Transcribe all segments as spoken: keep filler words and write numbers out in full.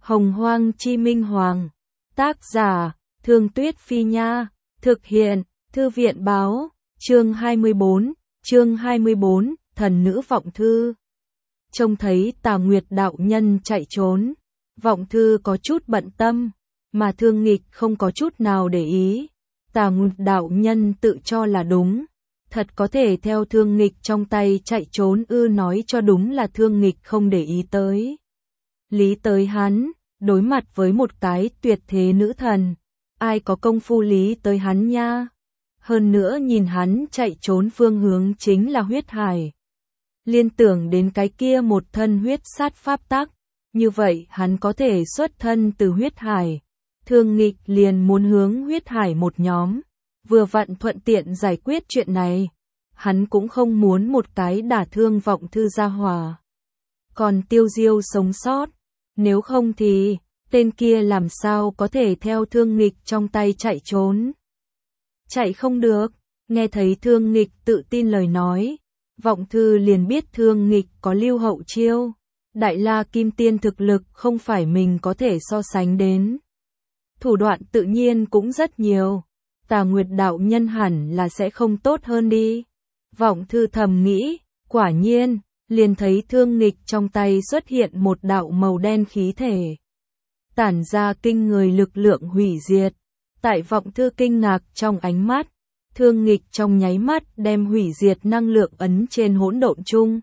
Hồng Hoang Chi Minh Hoàng. Tác giả, Thương Tuyết Phi Nha. Thực hiện, Thư viện Báo. Chương hai mươi bốn, chương hai mươi bốn, Thần Nữ Vọng Thư. Trông thấy Tà Nguyệt đạo nhân chạy trốn, Vọng Thư có chút bận tâm, mà Thương Nghịch không có chút nào để ý. Tà Nguyệt đạo nhân tự cho là đúng, thật có thể theo Thương Nghịch trong tay chạy trốn ư? Nói cho đúng là Thương Nghịch không để ý tới. Lý tới hắn, đối mặt với một cái tuyệt thế nữ thần, ai có công phu lý tới hắn nha. Hơn nữa nhìn hắn chạy trốn phương hướng chính là huyết hải. Liên tưởng đến cái kia một thân huyết sát pháp tắc, như vậy hắn có thể xuất thân từ huyết hải. Thương Nghịch liền muốn hướng huyết hải một nhóm, vừa vặn thuận tiện giải quyết chuyện này. Hắn cũng không muốn một cái đả thương Vọng Thư gia hỏa. Còn Tiêu Diêu sống sót, nếu không thì tên kia làm sao có thể theo Thương Nghịch trong tay chạy trốn. Chạy không được. Nghe thấy Thương Nghịch tự tin lời nói, Vọng Thư liền biết Thương Nghịch có lưu hậu chiêu. Đại La Kim Tiên thực lực không phải mình có thể so sánh đến. Thủ đoạn tự nhiên cũng rất nhiều. Tà Nguyệt đạo nhân hẳn là sẽ không tốt hơn đi. Vọng Thư thầm nghĩ, quả nhiên, liền thấy Thương Nghịch trong tay xuất hiện một đạo màu đen khí thể. Tản ra kinh người lực lượng hủy diệt. Tại Vọng Thư kinh ngạc trong ánh mắt, Thương Nghịch trong nháy mắt đem hủy diệt năng lượng ấn trên hỗn độn chung.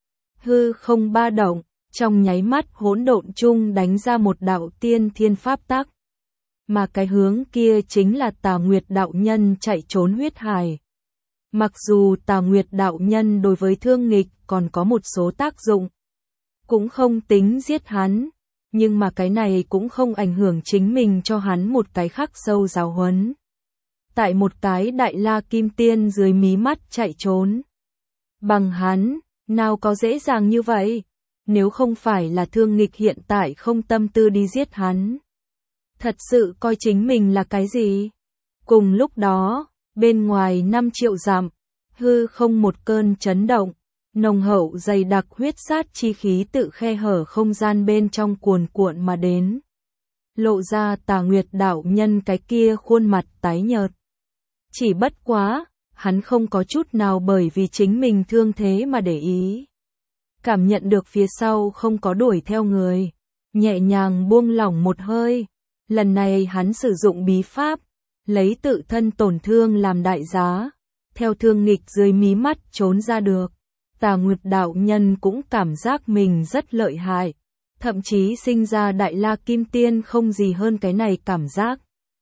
Hư không ba động, trong nháy mắt hỗn độn chung đánh ra một đạo tiên thiên pháp tắc. Mà cái hướng kia chính là Tà Nguyệt đạo nhân chạy trốn huyết hải. Mặc dù Tà Nguyệt đạo nhân đối với Thương Nghịch còn có một số tác dụng, cũng không tính giết hắn, nhưng mà cái này cũng không ảnh hưởng chính mình cho hắn một cái khắc sâu giáo huấn. Tại một cái Đại La Kim Tiên dưới mí mắt chạy trốn. Bằng hắn, nào có dễ dàng như vậy, nếu không phải là Thương Nghịch hiện tại không tâm tư đi giết hắn. Thật sự coi chính mình là cái gì? Cùng lúc đó, bên ngoài năm triệu dặm, hư không một cơn chấn động, nồng hậu dày đặc huyết sát chi khí tự khe hở không gian bên trong cuồn cuộn mà đến. Lộ ra Tà Nguyệt đạo nhân cái kia khuôn mặt tái nhợt. Chỉ bất quá, hắn không có chút nào bởi vì chính mình thương thế mà để ý. Cảm nhận được phía sau không có đuổi theo người, nhẹ nhàng buông lỏng một hơi. Lần này hắn sử dụng bí pháp, lấy tự thân tổn thương làm đại giá, theo Thương Nghịch dưới mí mắt trốn ra được. Tà Nguyệt đạo nhân cũng cảm giác mình rất lợi hại, thậm chí sinh ra Đại La Kim Tiên không gì hơn cái này cảm giác.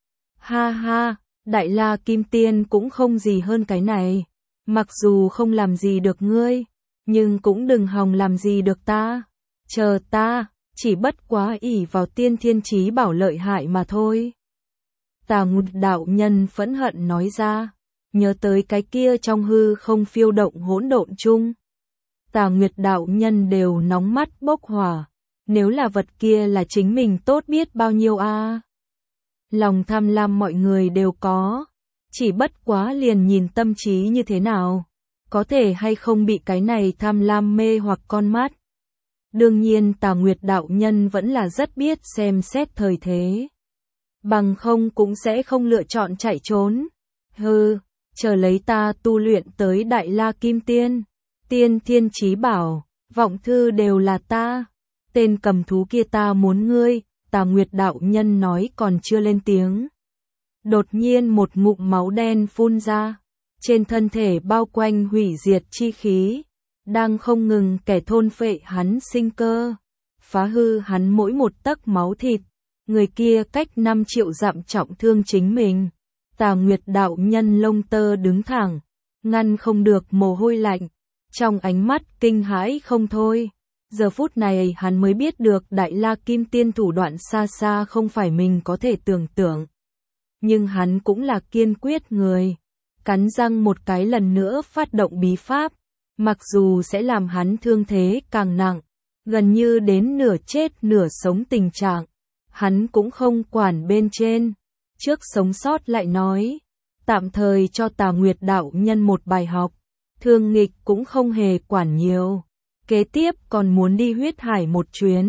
Ha ha, Đại La Kim Tiên cũng không gì hơn cái này, mặc dù không làm gì được ngươi, nhưng cũng đừng hòng làm gì được ta. Chờ ta, chỉ bất quá ỷ vào tiên thiên chí bảo lợi hại mà thôi. Tà Nguyệt đạo nhân phẫn hận nói ra, nhớ tới cái kia trong hư không phiêu động hỗn độn chung. Tà Nguyệt đạo nhân đều nóng mắt bốc hỏa, nếu là vật kia là chính mình tốt biết bao nhiêu a. À. Lòng tham lam mọi người đều có, chỉ bất quá liền nhìn tâm trí như thế nào, có thể hay không bị cái này tham lam mê hoặc con mắt. Đương nhiên Tà Nguyệt đạo nhân vẫn là rất biết xem xét thời thế. Bằng không cũng sẽ không lựa chọn chạy trốn. Hừ, chờ lấy ta tu luyện tới Đại La Kim Tiên, tiên thiên chí bảo, Vọng Thư đều là ta. Tên cầm thú kia ta muốn ngươi. Tà Nguyệt đạo nhân nói còn chưa lên tiếng. Đột nhiên một ngụm máu đen phun ra. Trên thân thể bao quanh hủy diệt chi khí, đang không ngừng kẻ thôn phệ hắn sinh cơ, phá hư hắn mỗi một tấc máu thịt. Người kia cách năm triệu dặm trọng thương chính mình. Tà Nguyệt đạo nhân lông tơ đứng thẳng, ngăn không được mồ hôi lạnh, trong ánh mắt kinh hãi không thôi. Giờ phút này hắn mới biết được Đại La Kim Tiên thủ đoạn xa xa không phải mình có thể tưởng tượng. Nhưng hắn cũng là kiên quyết người, cắn răng một cái lần nữa phát động bí pháp, mặc dù sẽ làm hắn thương thế càng nặng, gần như đến nửa chết nửa sống tình trạng, hắn cũng không quản bên trên. Trước sống sót lại nói, tạm thời cho Tà Nguyệt đạo nhân một bài học. Thương Nghịch cũng không hề quản nhiều, kế tiếp còn muốn đi huyết hải một chuyến,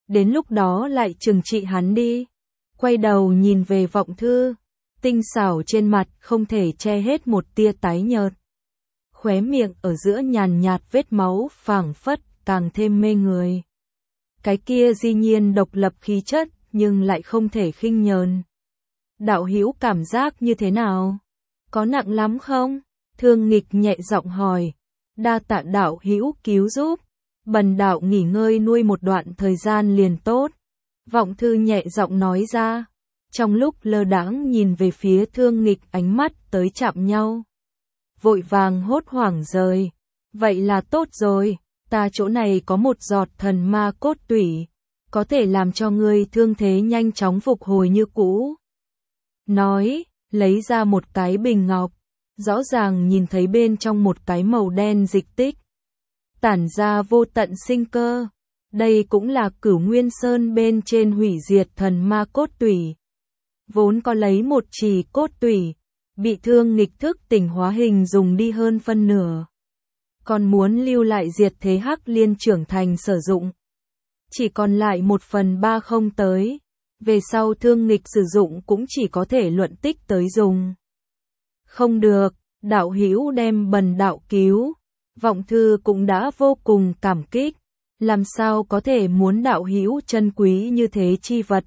đến lúc đó lại trừng trị hắn đi. Quay đầu nhìn về Vọng Thư, tinh xảo trên mặt không thể che hết một tia tái nhợt. Khóe miệng ở giữa nhàn nhạt vết máu phảng phất càng thêm mê người. Cái kia dĩ nhiên độc lập khí chất nhưng lại không thể khinh nhờn. Đạo hữu cảm giác như thế nào? Có nặng lắm không? Thương Nghịch nhẹ giọng hỏi. Đa tạ đạo hữu cứu giúp. Bần đạo nghỉ ngơi nuôi một đoạn thời gian liền tốt. Vọng Thư nhẹ giọng nói ra. Trong lúc lơ đãng nhìn về phía Thương Nghịch, ánh mắt tới chạm nhau. Vội vàng hốt hoảng rời. Vậy là tốt rồi, ta chỗ này có một giọt thần ma cốt tủy, có thể làm cho ngươi thương thế nhanh chóng phục hồi như cũ. Nói, lấy ra một cái bình ngọc, rõ ràng nhìn thấy bên trong một cái màu đen dịch tích. Tản ra vô tận sinh cơ. Đây cũng là Cửu Nguyên Sơn bên trên hủy diệt thần ma cốt tủy. Vốn có lấy một chỉ cốt tủy, bị Thương Nghịch thức tỉnh hóa hình dùng đi hơn phân nửa. Còn muốn lưu lại diệt thế Hắc Liên trưởng thành sử dụng. Chỉ còn lại một phần ba không tới. Về sau Thương Nghịch sử dụng cũng chỉ có thể luận tích tới dùng. Không được, đạo hữu đem bần đạo cứu. Vọng Thư cũng đã vô cùng cảm kích. Làm sao có thể muốn đạo hữu chân quý như thế chi vật.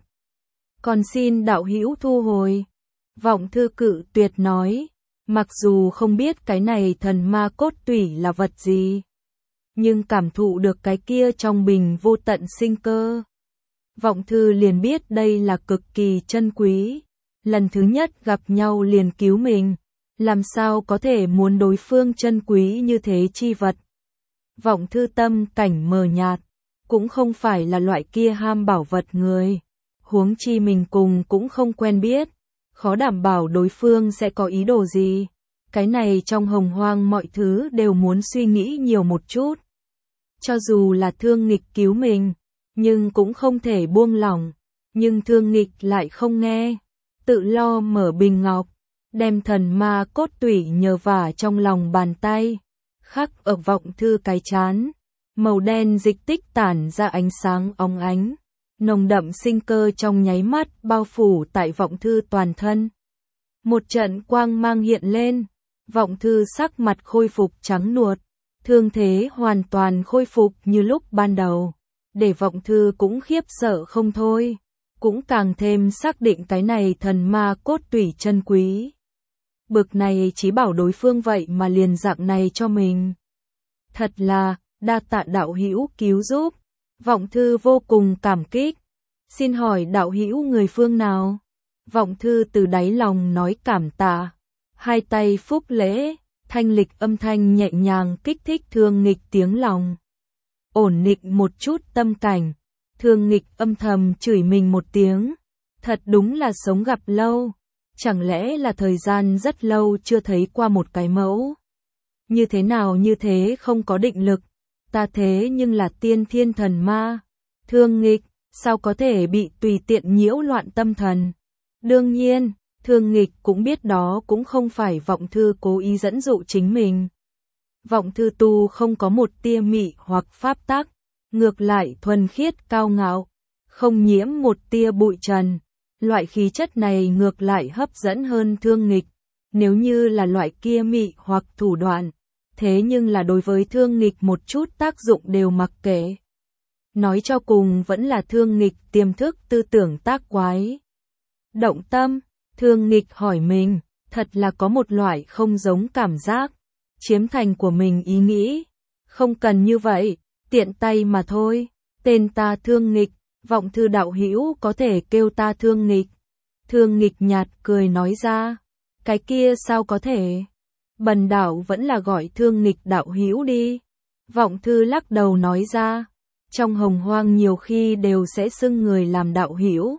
Còn xin đạo hữu thu hồi. Vọng Thư cự tuyệt nói. Mặc dù không biết cái này thần ma cốt tủy là vật gì, nhưng cảm thụ được cái kia trong bình vô tận sinh cơ. Vọng Thư liền biết đây là cực kỳ chân quý. Lần thứ nhất gặp nhau liền cứu mình. Làm sao có thể muốn đối phương chân quý như thế chi vật. Vọng Thư tâm cảnh mờ nhạt, cũng không phải là loại kia ham bảo vật người. Huống chi mình cùng cũng không quen biết, khó đảm bảo đối phương sẽ có ý đồ gì. Cái này trong hồng hoang mọi thứ đều muốn suy nghĩ nhiều một chút. Cho dù là Thương Nghịch cứu mình, nhưng cũng không thể buông lỏng. Nhưng Thương Nghịch lại không nghe, tự lo mở bình ngọc, đem thần ma cốt tủy nhờ vả trong lòng bàn tay, khắc ở Vọng Thư cái chán. Màu đen dịch tích tản ra ánh sáng óng ánh, nồng đậm sinh cơ trong nháy mắt bao phủ tại Vọng Thư toàn thân. Một trận quang mang hiện lên, Vọng Thư sắc mặt khôi phục trắng nuột, thương thế hoàn toàn khôi phục như lúc ban đầu, để Vọng Thư cũng khiếp sợ không thôi, cũng càng thêm xác định cái này thần ma cốt tủy chân quý. Bực này chí bảo đối phương vậy mà liền dạng này cho mình. Thật là, đa tạ đạo hữu cứu giúp. Vọng Thư vô cùng cảm kích. Xin hỏi đạo hữu người phương nào? Vọng Thư từ đáy lòng nói cảm tạ. Hai tay phúc lễ, thanh lịch âm thanh nhẹ nhàng kích thích Thương Nghịch tiếng lòng. Ổn định một chút tâm cảnh, Thương Nghịch âm thầm chửi mình một tiếng. Thật đúng là sống gặp lâu. Chẳng lẽ là thời gian rất lâu chưa thấy qua một cái mẫu? Như thế nào như thế không có định lực? Ta thế nhưng là tiên thiên thần ma. Thương Nghịch, sao có thể bị tùy tiện nhiễu loạn tâm thần? Đương nhiên, Thương Nghịch cũng biết đó cũng không phải Vọng Thư cố ý dẫn dụ chính mình. Vọng Thư tu không có một tia mị hoặc pháp tắc, ngược lại thuần khiết cao ngạo, không nhiễm một tia bụi trần. Loại khí chất này ngược lại hấp dẫn hơn Thương Nghịch. Nếu như là loại kia mị hoặc thủ đoạn, thế nhưng là đối với Thương Nghịch một chút tác dụng đều mặc kệ. Nói cho cùng vẫn là Thương Nghịch tiềm thức tư tưởng tác quái. Động tâm, Thương Nghịch hỏi mình, thật là có một loại không giống cảm giác, chiếm thành của mình ý nghĩ. Không cần như vậy, tiện tay mà thôi, tên ta Thương Nghịch, Vọng Thư đạo hữu có thể kêu ta Thương Nghịch. Thương Nghịch nhạt cười nói ra, cái kia sao có thể? Bần đạo vẫn là gọi Thương Nghịch đạo hữu đi. Vọng Thư lắc đầu nói ra, trong hồng hoang nhiều khi đều sẽ xưng người làm đạo hữu.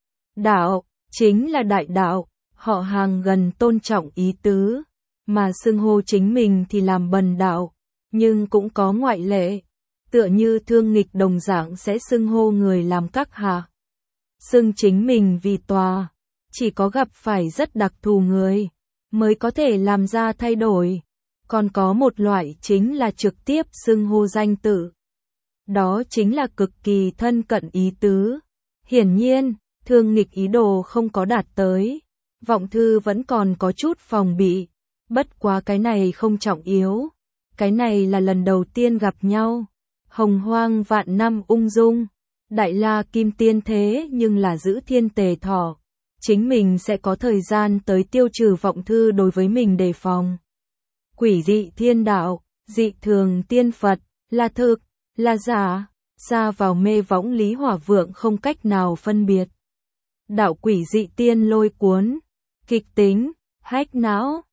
Đạo, chính là đại đạo, họ hàng gần tôn trọng ý tứ, mà xưng hô chính mình thì làm bần đạo, nhưng cũng có ngoại lệ. Tựa như Thương Nghịch đồng dạng sẽ xưng hô người làm các hạ. Xưng chính mình vì tòa, chỉ có gặp phải rất đặc thù người, mới có thể làm ra thay đổi. Còn có một loại chính là trực tiếp xưng hô danh tự. đó chính là cực kỳ thân cận ý tứ. Hiển nhiên, Thương Nghịch ý đồ không có đạt tới, Vọng Thư vẫn còn có chút phòng bị, bất quá cái này không trọng yếu, cái này là lần đầu tiên gặp nhau, hồng hoang vạn năm ung dung, đại la kim tiên thế nhưng là giữ thiên tề thọ, chính mình sẽ có thời gian tới tiêu trừ Vọng Thư đối với mình đề phòng. Quỷ dị thiên đạo, dị thường tiên Phật, là thực, là giả, xa vào mê võng Lý Hỏa Vượng không cách nào phân biệt. Đạo quỷ dị tiên lôi cuốn, kịch tính, hách não,